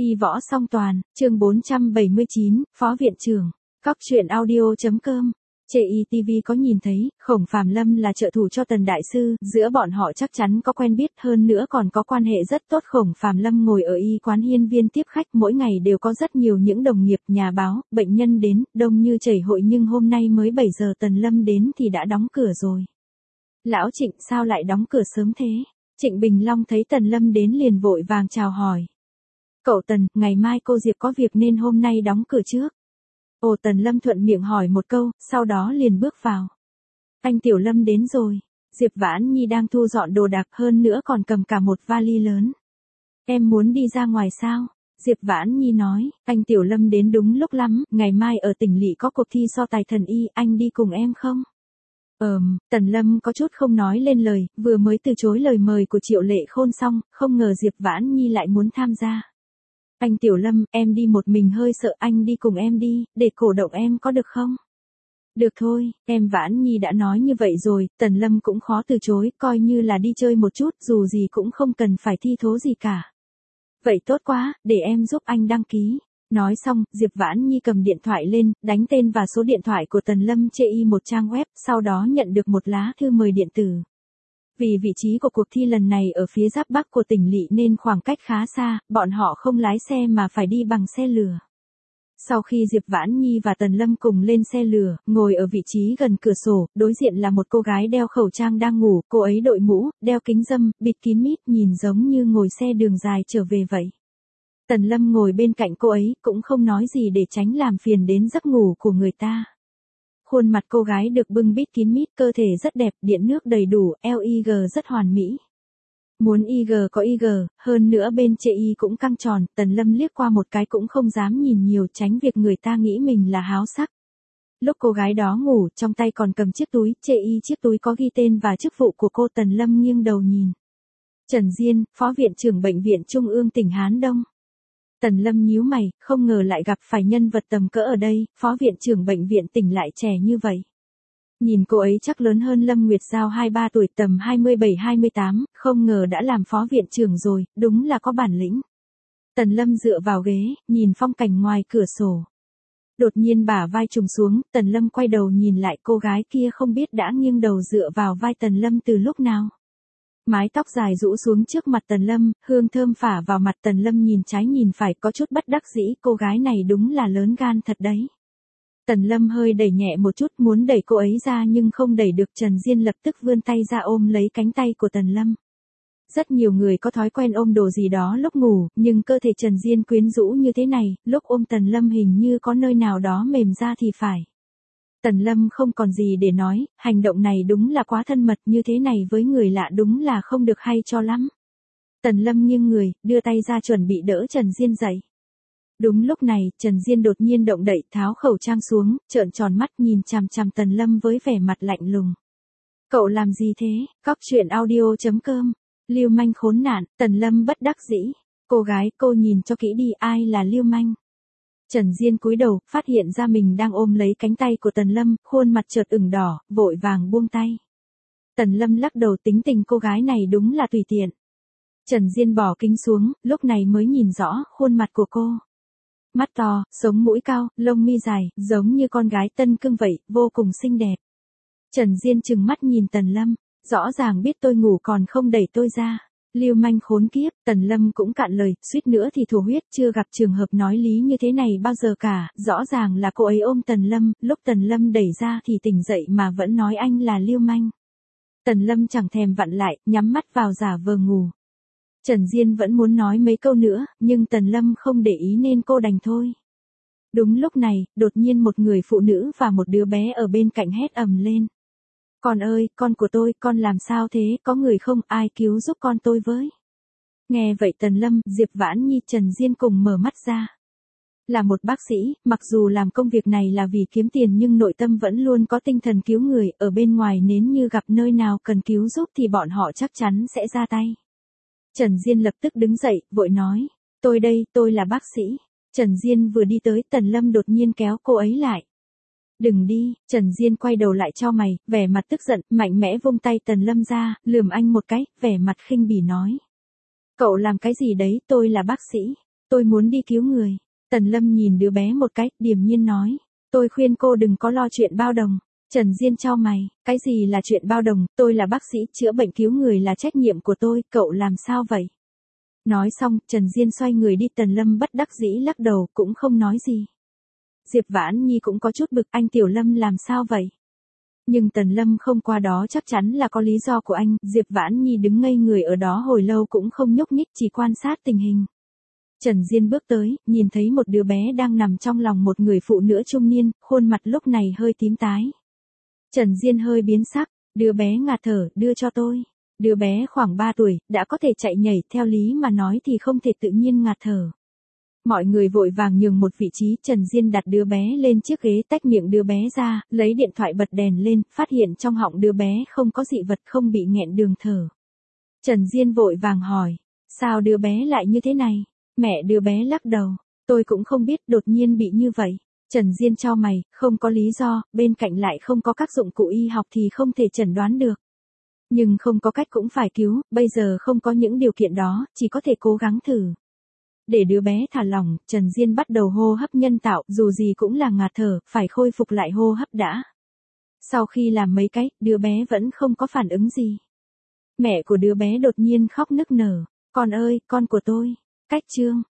Y võ song toàn, chương 479, Phó Viện trưởng. Cóc truyện audio.com. CITV có nhìn thấy, Khổng Phàm Lâm là trợ thủ cho Tần Đại Sư, giữa bọn họ chắc chắn có quen biết, hơn nữa còn có quan hệ rất tốt. Khổng Phàm Lâm ngồi ở y quán hiên viên tiếp khách, mỗi ngày đều có rất nhiều những đồng nghiệp, nhà báo, bệnh nhân đến, đông như chảy hội, nhưng hôm nay mới 7 giờ Tần Lâm đến thì đã đóng cửa rồi. Lão Trịnh, sao lại đóng cửa sớm thế? Trịnh Bình Long thấy Tần Lâm đến liền vội vàng chào hỏi. Cậu Tần, ngày mai cô Diệp có việc nên hôm nay đóng cửa trước. Ồ, Tần Lâm thuận miệng hỏi một câu, sau đó liền bước vào. Anh Tiểu Lâm đến rồi. Diệp Vãn Nhi đang thu dọn đồ đạc, hơn nữa còn cầm cả một vali lớn. Em muốn đi ra ngoài sao? Diệp Vãn Nhi nói, anh Tiểu Lâm đến đúng lúc lắm, ngày mai ở tỉnh lỵ có cuộc thi so tài thần y, anh đi cùng em không? Tần Lâm có chút không nói lên lời, vừa mới từ chối lời mời của Triệu Lệ Khôn xong, không ngờ Diệp Vãn Nhi lại muốn tham gia. Anh Tiểu Lâm, em đi một mình hơi sợ, anh đi cùng em đi, để cổ động em có được không? Được thôi, em Vãn Nhi đã nói như vậy rồi, Tần Lâm cũng khó từ chối, coi như là đi chơi một chút, dù gì cũng không cần phải thi thố gì cả. Vậy tốt quá, để em giúp anh đăng ký. Nói xong, Diệp Vãn Nhi cầm điện thoại lên, đánh tên và số điện thoại của Tần Lâm trên một trang web, sau đó nhận được một lá thư mời điện tử. Vì vị trí của cuộc thi lần này ở phía giáp bắc của tỉnh lỵ nên khoảng cách khá xa, bọn họ không lái xe mà phải đi bằng xe lửa. Sau khi Diệp Vãn Nhi và Tần Lâm cùng lên xe lửa, ngồi ở vị trí gần cửa sổ, đối diện là một cô gái đeo khẩu trang đang ngủ, cô ấy đội mũ, đeo kính râm, bịt kín mít, nhìn giống như ngồi xe đường dài trở về vậy. Tần Lâm ngồi bên cạnh cô ấy, cũng không nói gì để tránh làm phiền đến giấc ngủ của người ta. Khuôn mặt cô gái được bưng bít kín mít, cơ thể rất đẹp, điện nước đầy đủ, LIG rất hoàn mỹ. Muốn IG có IG, hơn nữa bên CI cũng căng tròn, Tần Lâm liếc qua một cái cũng không dám nhìn nhiều, tránh việc người ta nghĩ mình là háo sắc. Lúc cô gái đó ngủ, trong tay còn cầm chiếc túi, CI chiếc túi có ghi tên và chức vụ của cô. Tần Lâm nghiêng đầu nhìn. Trần Diên, Phó Viện trưởng Bệnh viện Trung ương tỉnh Hán Đông. Tần Lâm nhíu mày, không ngờ lại gặp phải nhân vật tầm cỡ ở đây, Phó Viện trưởng Bệnh viện tỉnh lại trẻ như vậy. Nhìn cô ấy chắc lớn hơn Lâm Nguyệt Giao 2-3 tuổi, tầm 27-28, không ngờ đã làm Phó Viện trưởng rồi, đúng là có bản lĩnh. Tần Lâm dựa vào ghế, nhìn phong cảnh ngoài cửa sổ. Đột nhiên bả vai trùng xuống, Tần Lâm quay đầu nhìn lại, cô gái kia không biết đã nghiêng đầu dựa vào vai Tần Lâm từ lúc nào. Mái tóc dài rũ xuống trước mặt Tần Lâm, hương thơm phả vào mặt. Tần Lâm nhìn trái nhìn phải, có chút bất đắc dĩ, cô gái này đúng là lớn gan thật đấy. Tần Lâm hơi đẩy nhẹ một chút, muốn đẩy cô ấy ra nhưng không đẩy được. Trần Diên lập tức vươn tay ra ôm lấy cánh tay của Tần Lâm. Rất nhiều người có thói quen ôm đồ gì đó lúc ngủ, nhưng cơ thể Trần Diên quyến rũ như thế này, lúc ôm Tần Lâm hình như có nơi nào đó mềm ra thì phải. Tần Lâm không còn gì để nói, hành động này đúng là quá thân mật, như thế này với người lạ đúng là không được hay cho lắm. Tần Lâm nghiêng người, đưa tay ra chuẩn bị đỡ Trần Diên dậy. Đúng lúc này, Trần Diên đột nhiên động đậy, tháo khẩu trang xuống, trợn tròn mắt nhìn chằm chằm Tần Lâm với vẻ mặt lạnh lùng. Cậu làm gì thế? Cóc truyện audio.com. Lưu manh khốn nạn. Tần Lâm bất đắc dĩ. Cô gái, cô nhìn cho kỹ đi, ai là lưu manh? Trần Diên cúi đầu, phát hiện ra mình đang ôm lấy cánh tay của Tần Lâm, khuôn mặt chợt ửng đỏ, vội vàng buông tay. Tần Lâm lắc đầu, tính tình cô gái này đúng là tùy tiện. Trần Diên bỏ kính xuống, lúc này mới nhìn rõ khuôn mặt của cô. Mắt to, sống mũi cao, lông mi dài, giống như con gái Tân Cương vậy, vô cùng xinh đẹp. Trần Diên trừng mắt nhìn Tần Lâm, rõ ràng biết tôi ngủ còn không đẩy tôi ra. Lưu manh khốn kiếp. Tần Lâm cũng cạn lời, suýt nữa thì thổ huyết, chưa gặp trường hợp nói lý như thế này bao giờ cả, rõ ràng là cô ấy ôm Tần Lâm, lúc Tần Lâm đẩy ra thì tỉnh dậy mà vẫn nói anh là lưu manh. Tần Lâm chẳng thèm vặn lại, nhắm mắt vào giả vờ ngủ. Trần Diên vẫn muốn nói mấy câu nữa, nhưng Tần Lâm không để ý nên cô đành thôi. Đúng lúc này, đột nhiên một người phụ nữ và một đứa bé ở bên cạnh hét ầm lên. Con ơi, con của tôi, con làm sao thế, có người không, ai cứu giúp con tôi với. Nghe vậy Tần Lâm, Diệp Vãn Nhi, Trần Diên cùng mở mắt ra. Là một bác sĩ, mặc dù làm công việc này là vì kiếm tiền nhưng nội tâm vẫn luôn có tinh thần cứu người, ở bên ngoài nếu như gặp nơi nào cần cứu giúp thì bọn họ chắc chắn sẽ ra tay. Trần Diên lập tức đứng dậy, vội nói, tôi đây, tôi là bác sĩ. Trần Diên vừa đi tới, Tần Lâm đột nhiên kéo cô ấy lại. Đừng đi. Trần Diên quay đầu lại cho mày, vẻ mặt tức giận, mạnh mẽ vung tay Tần Lâm ra, lườm anh một cái, vẻ mặt khinh bỉ nói. Cậu làm cái gì đấy, tôi là bác sĩ. Tôi muốn đi cứu người. Tần Lâm nhìn đứa bé một cái, điềm nhiên nói. Tôi khuyên cô đừng có lo chuyện bao đồng. Trần Diên chau mày, cái gì là chuyện bao đồng, tôi là bác sĩ, chữa bệnh cứu người là trách nhiệm của tôi, cậu làm sao vậy? Nói xong, Trần Diên xoay người đi, Tần Lâm bất đắc dĩ lắc đầu, cũng không nói gì. Diệp Vãn Nhi cũng có chút bực, anh Tiểu Lâm làm sao vậy? Nhưng Tần Lâm không qua đó chắc chắn là có lý do của anh, Diệp Vãn Nhi đứng ngây người ở đó hồi lâu cũng không nhúc nhích, chỉ quan sát tình hình. Trần Diên bước tới, nhìn thấy một đứa bé đang nằm trong lòng một người phụ nữ trung niên, khuôn mặt lúc này hơi tím tái. Trần Diên hơi biến sắc, đứa bé ngạt thở, đưa cho tôi. Đứa bé khoảng 3 tuổi, đã có thể chạy nhảy, theo lý mà nói thì không thể tự nhiên ngạt thở. Mọi người vội vàng nhường một vị trí, Trần Diên đặt đứa bé lên chiếc ghế, tách miệng đứa bé ra, lấy điện thoại bật đèn lên, phát hiện trong họng đứa bé không có dị vật, không bị nghẹn đường thở. Trần Diên vội vàng hỏi, sao đứa bé lại như thế này? Mẹ đứa bé lắc đầu, tôi cũng không biết, đột nhiên bị như vậy. Trần Diên chau mày, không có lý do, bên cạnh lại không có các dụng cụ y học thì không thể chẩn đoán được. Nhưng không có cách cũng phải cứu, bây giờ không có những điều kiện đó, chỉ có thể cố gắng thử. Để đứa bé thả lỏng, Trần Diên bắt đầu hô hấp nhân tạo, dù gì cũng là ngạt thở, phải khôi phục lại hô hấp đã. Sau khi làm mấy cái, đứa bé vẫn không có phản ứng gì. Mẹ của đứa bé đột nhiên khóc nức nở, con ơi, con của tôi. Cách chương